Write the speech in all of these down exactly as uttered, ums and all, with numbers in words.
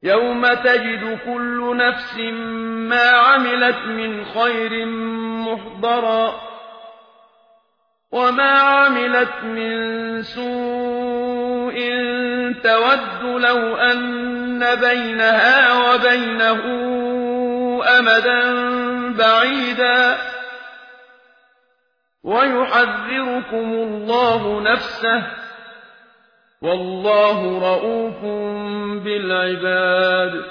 يوم تجد كل نفس ما عملت من خير محضرا وما عملت من سوء تود لو أن بينها وبينه أمدا بعيدا ويحذركم الله نفسه والله رءوف بالعباد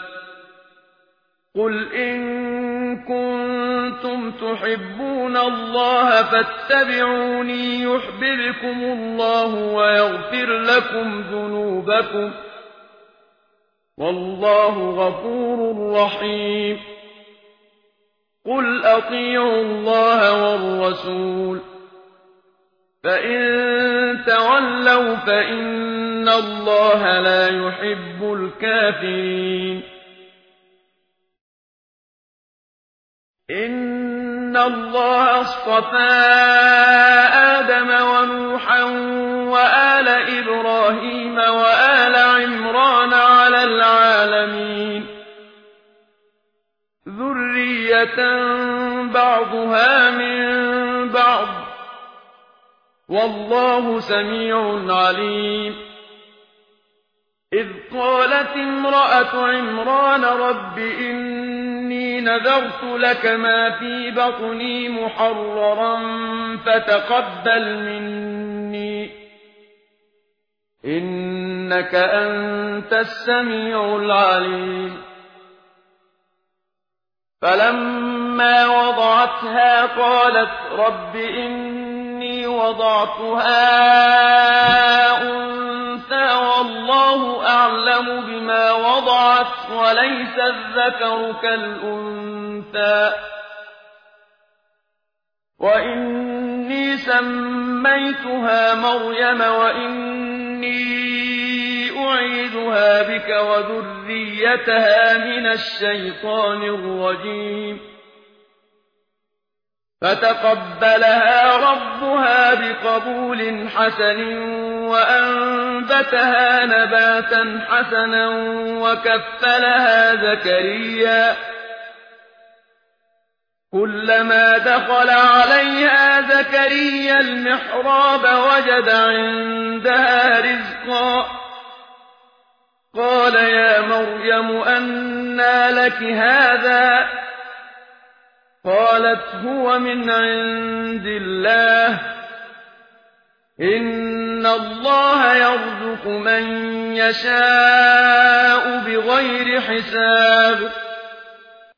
قل إن كنتم تحبون الله فاتبعوني يحببكم الله ويغفر لكم ذنوبكم والله غفور رحيم قل أطيعوا الله والرسول فإن تولوا فإن الله لا يحب الكافرين إن الله اصطفى آدم ونوحا وآل إبراهيم وآل عمران على العالمين ذرية بعضها من بعض والله سميع عليم إذ قالت امرأة عمران رب إني نذرت لك ما في بطني محررا فتقبل مني إنك أنت السميع العليم فلما وضعتها قالت رب إني وضعتها أنثى والله أعلم بما وضعت وليس الذكر كالأنثى وإني سميتها مريم وإني أعيذها بك وذريتها من الشيطان الرجيم فتقبلها ربها بقبول حسن وأنبتها نباتا حسنا وكفلها زكريا كلما دخل عليها زكريا المحراب وجد عندها رزقا قال يا مريم أنى لك هذا قالت هو من عند الله إن الله يرزق من يشاء بغير حساب